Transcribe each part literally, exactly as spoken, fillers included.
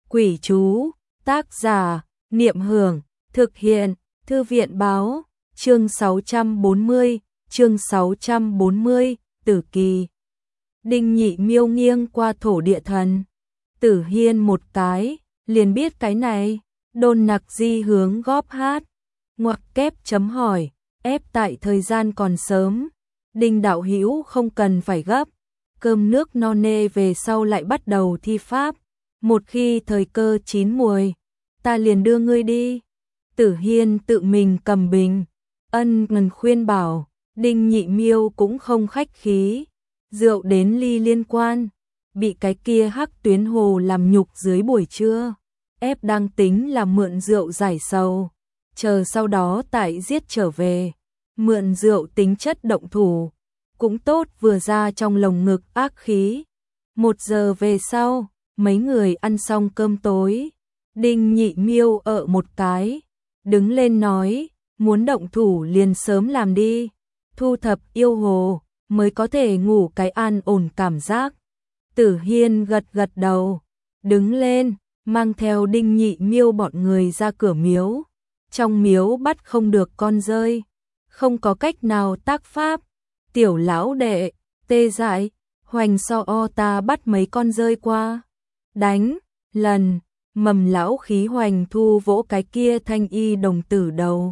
Quỷ chú, tác giả, Niệm Hưởng, thực hiện, Thư viện báo, chương sáu trăm bốn mươi, chương sáu trăm bốn mươi, Tử Kỳ. Đinh Nhị Miêu nghiêng qua thổ địa thần. Tử Hiên một cái, liền biết cái này, Đôn Nặc Di hướng góp hát. Ngoặc kép chấm hỏi, ép tại thời gian còn sớm. Đinh đạo hữu không cần phải gấp, cơm nước no nê về sau lại bắt đầu thi pháp. Một khi thời cơ chín muồi, ta liền đưa ngươi đi. Tử Hiên tự mình cầm bình, ân ngần khuyên bảo, Đinh Nhị Miêu cũng không khách khí. Rượu đến ly liên quan, bị cái kia hắc tuyến hồ làm nhục dưới buổi trưa. Ép đang tính là mượn rượu giải sầu, chờ sau đó tại giết trở về. Mượn rượu tính chất động thủ, cũng tốt vừa ra trong lồng ngực ác khí. Một giờ về sau, mấy người ăn xong cơm tối. Đinh Nhị Miêu ở một cái, đứng lên nói, muốn động thủ liền sớm làm đi. Thu thập yêu hồ, mới có thể ngủ cái an ổn cảm giác. Tử Hiên gật gật đầu, đứng lên, mang theo Đinh Nhị Miêu bọn người ra cửa miếu. Trong miếu bắt không được con rơi, không có cách nào tác pháp. Tiểu lão đệ, tê dại, hoành so o ta bắt mấy con rơi qua. Đánh, lần, mầm lão khí hoành thu vỗ cái kia thanh y đồng tử đầu.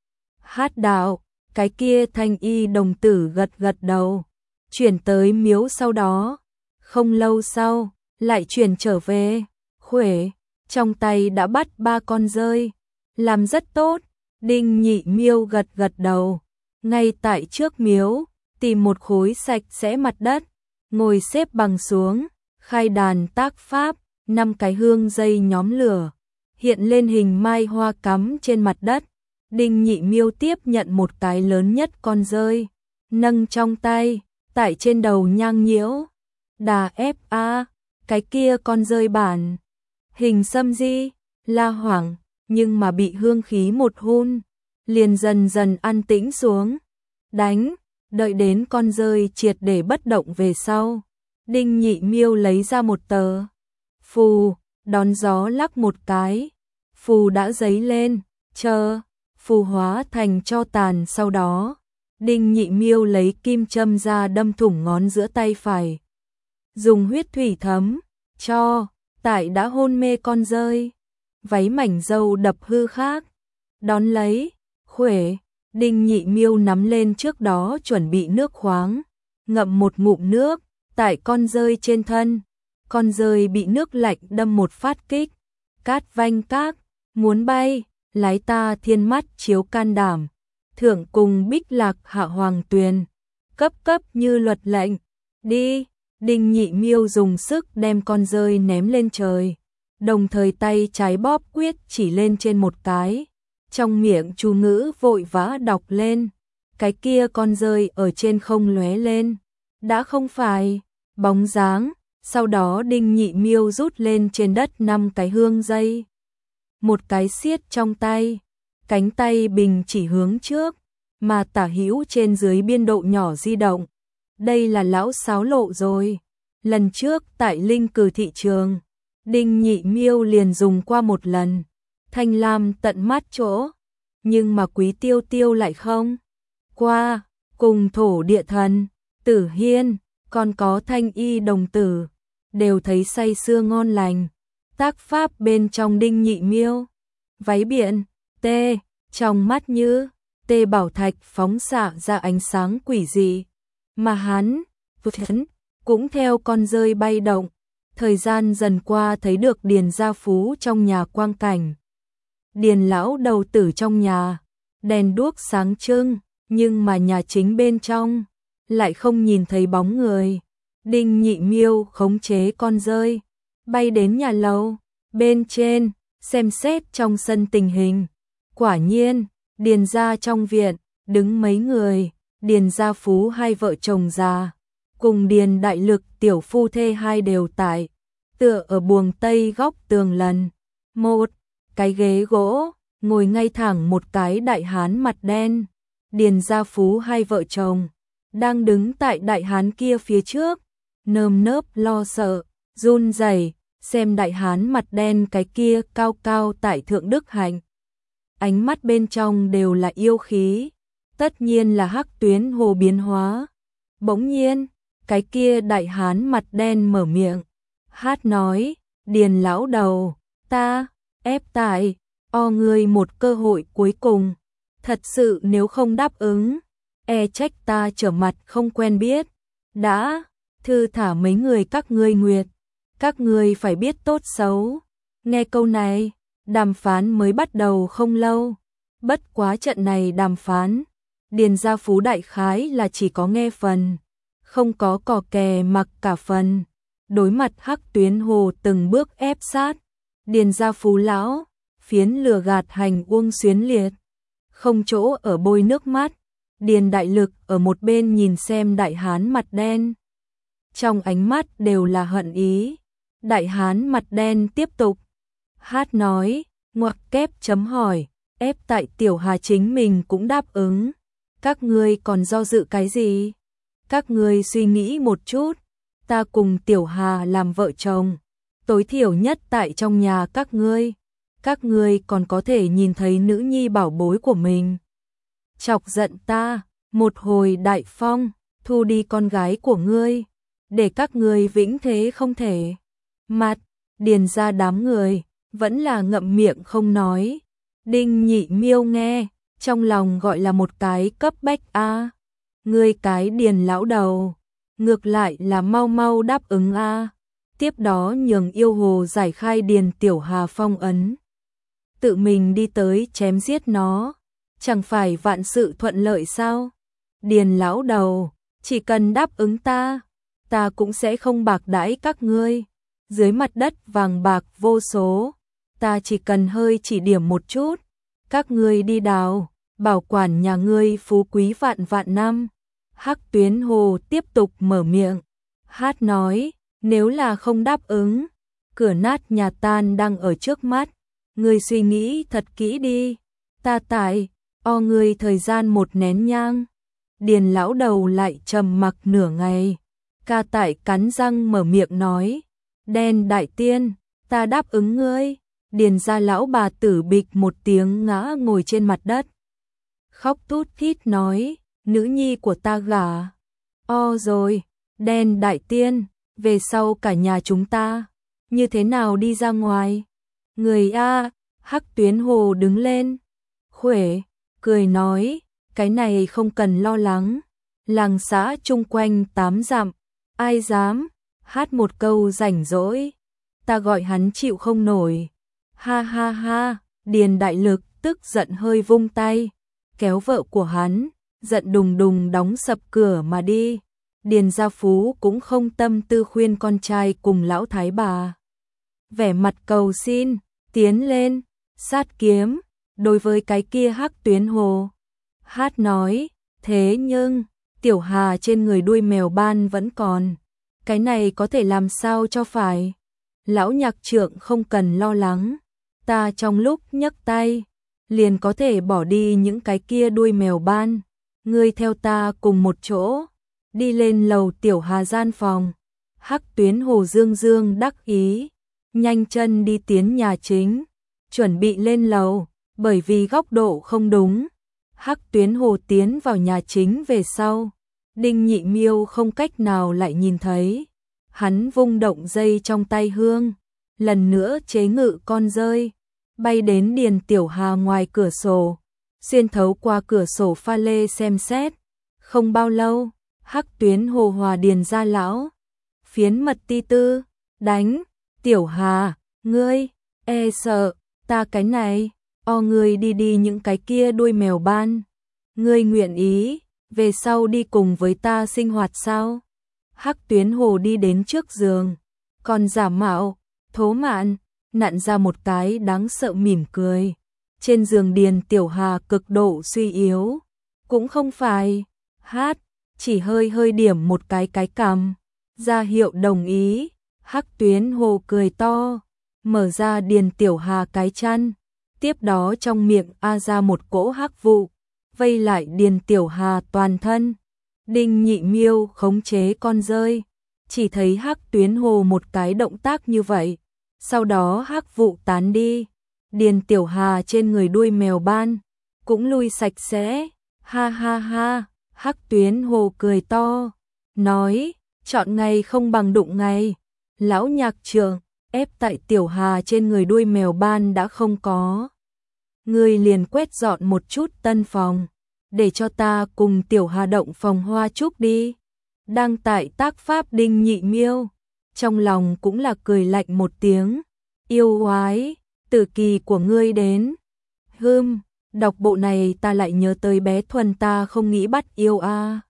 Hát đạo, cái kia thanh y đồng tử gật gật đầu, chuyển tới miếu sau đó. Không lâu sau, lại chuyển trở về, khuể, trong tay đã bắt ba con rơi. Làm rất tốt, Đinh Nhị Miêu gật gật đầu, ngay tại trước miếu, tìm một khối sạch sẽ mặt đất, ngồi xếp bằng xuống, khai đàn tác pháp, năm cái hương dây nhóm lửa, hiện lên hình mai hoa cắm trên mặt đất. Đinh Nhị Miêu tiếp nhận một cái lớn nhất con rơi, nâng trong tay, tại trên đầu nhang nhiễu. Đà ép a, cái kia con rơi bản hình xâm di, la hoảng, nhưng mà bị hương khí một hun, liền dần dần an tĩnh xuống. Đánh, đợi đến con rơi triệt để bất động về sau, Đinh Nhị Miêu lấy ra một tờ phù, đón gió lắc một cái, phù đã dấy lên, chờ phù hóa thành tro tàn. Sau đó, Đinh Nhị Miêu lấy kim châm ra đâm thủng ngón giữa tay phải, dùng huyết thủy thấm cho tại đã hôn mê con rơi. Váy mảnh dâu đập hư khác, đón lấy, khuể, Đinh Nhị Miêu nắm lên trước đó chuẩn bị nước khoáng, ngậm một ngụm nước, tại con rơi trên thân. Con rơi bị nước lạnh đâm một phát kích, cát vanh các, muốn bay, lái ta thiên mắt chiếu can đảm. Thượng cùng Bích Lạc hạ hoàng tuyền, cấp cấp như luật lệnh, đi. Đinh Nhị Miêu dùng sức đem con rơi ném lên trời, đồng thời tay trái bóp quyết chỉ lên trên một cái, trong miệng chú ngữ vội vã đọc lên. Cái kia con rơi ở trên không lóe lên, đã không phải bóng dáng. Sau đó Đinh Nhị Miêu rút lên trên đất năm cái hương dây, một cái siết trong tay, cánh tay bình chỉ hướng trước, mà tả hữu trên dưới biên độ nhỏ di động. Đây là lão xáo lộ rồi. Lần trước tại Linh Cử thị trường, Đinh Nhị Miêu liền dùng qua một lần, thanh lam tận mắt chỗ, nhưng mà Quý Tiêu Tiêu lại không qua. Cùng thổ địa thần, Tử Hiên, còn có thanh y đồng tử, đều thấy say sưa ngon lành. Tác pháp bên trong Đinh Nhị Miêu, váy biện, tê, trong mắt như tê bảo thạch phóng xạ ra ánh sáng quỷ dị, mà hắn cũng theo con rơi bay động. Thời gian dần qua thấy được Điền gia phú trong nhà quang cảnh. Điền lão đầu tử trong nhà, đèn đuốc sáng trưng, nhưng mà nhà chính bên trong lại không nhìn thấy bóng người. Đinh Nhị Miêu khống chế con rơi, bay đến nhà lầu bên trên, xem xét trong sân tình hình. Quả nhiên, Điền gia trong viện, đứng mấy người, Điền gia phú hai vợ chồng già, cùng Điền đại lực tiểu phu thê hai đều tại, tựa ở buồng tây góc tường lần. Một cái ghế gỗ, ngồi ngay thẳng một cái đại hán mặt đen. Điền gia phú hai vợ chồng, đang đứng tại đại hán kia phía trước, nơm nớp lo sợ, run rẩy, xem đại hán mặt đen cái kia cao cao tại thượng đức hạnh. Ánh mắt bên trong đều là yêu khí, tất nhiên là Hắc Tuyến Hồ biến hóa. Bỗng nhiên, cái kia đại hán mặt đen mở miệng, hát nói, Điền lão đầu, ta, ép tại, o ngươi một cơ hội cuối cùng, thật sự nếu không đáp ứng, e trách ta trở mặt không quen biết, đã, thư thả mấy người các ngươi nguyệt, các ngươi phải biết tốt xấu. Nghe câu này, đàm phán mới bắt đầu không lâu, bất quá trận này đàm phán, Điền gia phú đại khái là chỉ có nghe phần, không có cò kè mặc cả phần. Đối mặt Hắc Tuyến Hồ từng bước ép sát, Điền gia phú lão, phiến lừa gạt hành uông xuyến liệt, không chỗ ở bôi nước mắt. Điền đại lực ở một bên nhìn xem đại hán mặt đen, trong ánh mắt đều là hận ý. Đại hán mặt đen tiếp tục hát nói, ngoặc kép chấm hỏi, ép tại tiểu hà chính mình cũng đáp ứng, các ngươi còn do dự cái gì? Các ngươi suy nghĩ một chút, ta cùng tiểu hà làm vợ chồng, tối thiểu nhất tại trong nhà các ngươi, các ngươi còn có thể nhìn thấy nữ nhi bảo bối của mình. Chọc giận ta, một hồi đại phong, thu đi con gái của ngươi, để các ngươi vĩnh thế không thể. Mặt, Điền ra đám người, vẫn là ngậm miệng không nói. Đinh Nhị Miêu nghe, trong lòng gọi là một cái cấp bách a. À. Ngươi cái Điền lão đầu, ngược lại là mau mau đáp ứng a. À. Tiếp đó nhường yêu hồ giải khai Điền Tiểu Hà phong ấn. Tự mình đi tới chém giết nó, chẳng phải vạn sự thuận lợi sao? Điền lão đầu, chỉ cần đáp ứng ta, ta cũng sẽ không bạc đãi các ngươi. Dưới mặt đất vàng bạc vô số, ta chỉ cần hơi chỉ điểm một chút, các ngươi đi đào, bảo quản nhà ngươi phú quý vạn vạn năm. Hắc Tuyến Hồ tiếp tục mở miệng, hát nói, nếu là không đáp ứng, cửa nát nhà tan đang ở trước mắt, ngươi suy nghĩ thật kỹ đi, ta tại, o ngươi thời gian một nén nhang. Điền lão đầu lại trầm mặc nửa ngày, ca tại cắn răng mở miệng nói, đen đại tiên, ta đáp ứng ngươi. Điền gia lão bà tử bịch một tiếng ngã ngồi trên mặt đất, khóc tút thít nói, nữ nhi của ta gả. O rồi, đen đại tiên, về sau cả nhà chúng ta, như thế nào đi ra ngoài? Người a, Hắc Tuyến Hồ đứng lên, khuể, cười nói, cái này không cần lo lắng, làng xã chung quanh tám dặm, ai dám, hát một câu rảnh rỗi, ta gọi hắn chịu không nổi. Ha ha ha, Điền đại lực tức giận hơi vung tay, kéo vợ của hắn, giận đùng đùng đóng sập cửa mà đi. Điền gia phú cũng không tâm tư khuyên con trai cùng lão thái bà. Vẻ mặt cầu xin, tiến lên, sát kiếm, đối với cái kia Hắc Tuyến Hồ. Hát nói, thế nhưng, tiểu hà trên người đuôi mèo ban vẫn còn, cái này có thể làm sao cho phải. Lão nhạc trượng không cần lo lắng, ta trong lúc nhấc tay, liền có thể bỏ đi những cái kia đuôi mèo ban. Ngươi theo ta cùng một chỗ, đi lên lầu tiểu hà gian phòng. Hắc Tuyến Hồ dương dương đắc ý, nhanh chân đi tiến nhà chính, chuẩn bị lên lầu, bởi vì góc độ không đúng. Hắc Tuyến Hồ tiến vào nhà chính về sau, Đinh Nhị Miêu không cách nào lại nhìn thấy. Hắn vung động dây trong tay hương, lần nữa chế ngự con rơi, bay đến Điền Tiểu Hà ngoài cửa sổ, xuyên thấu qua cửa sổ pha lê xem xét. Không bao lâu, Hắc Tuyến Hồ hòa Điền gia lão, phiến mật ti tư, đánh, Tiểu Hà, ngươi, e sợ, ta cái này, o ngươi đi đi những cái kia đuôi mèo ban, ngươi nguyện ý, về sau đi cùng với ta sinh hoạt sao? Hắc Tuyến Hồ đi đến trước giường, còn giả mạo, thố mạn, nặn ra một cái đáng sợ mỉm cười. Trên giường Điền Tiểu Hà cực độ suy yếu, cũng không phải, hát, chỉ hơi hơi điểm một cái cái cằm, ra hiệu đồng ý. Hắc Tuyến Hồ cười to, mở ra Điền Tiểu Hà cái chăn, tiếp đó trong miệng a ra một cỗ hắc vụ, vây lại Điền Tiểu Hà toàn thân. Đinh Nhị Miêu khống chế con rơi, chỉ thấy Hắc Tuyến Hồ một cái động tác như vậy, Sau đó hắc vụ tán đi, Điền Tiểu Hà trên người đuôi mèo ban cũng lui sạch sẽ. Ha ha ha, Hắc Tuyến Hồ cười to, nói, chọn ngày không bằng đụng ngày. Lão nhạc trưởng, ép tại Tiểu Hà trên người đuôi mèo ban đã không có. Người liền quét dọn một chút tân phòng, để cho ta cùng Tiểu Hà động phòng hoa trúc đi. Đang tại tác pháp Đinh Nhị Miêu, trong lòng cũng là cười lạnh một tiếng, yêu oái, tử kỳ của ngươi đến. Hừm, đọc bộ này ta lại nhớ tới bé Thuần, ta không nghĩ bắt yêu a. À.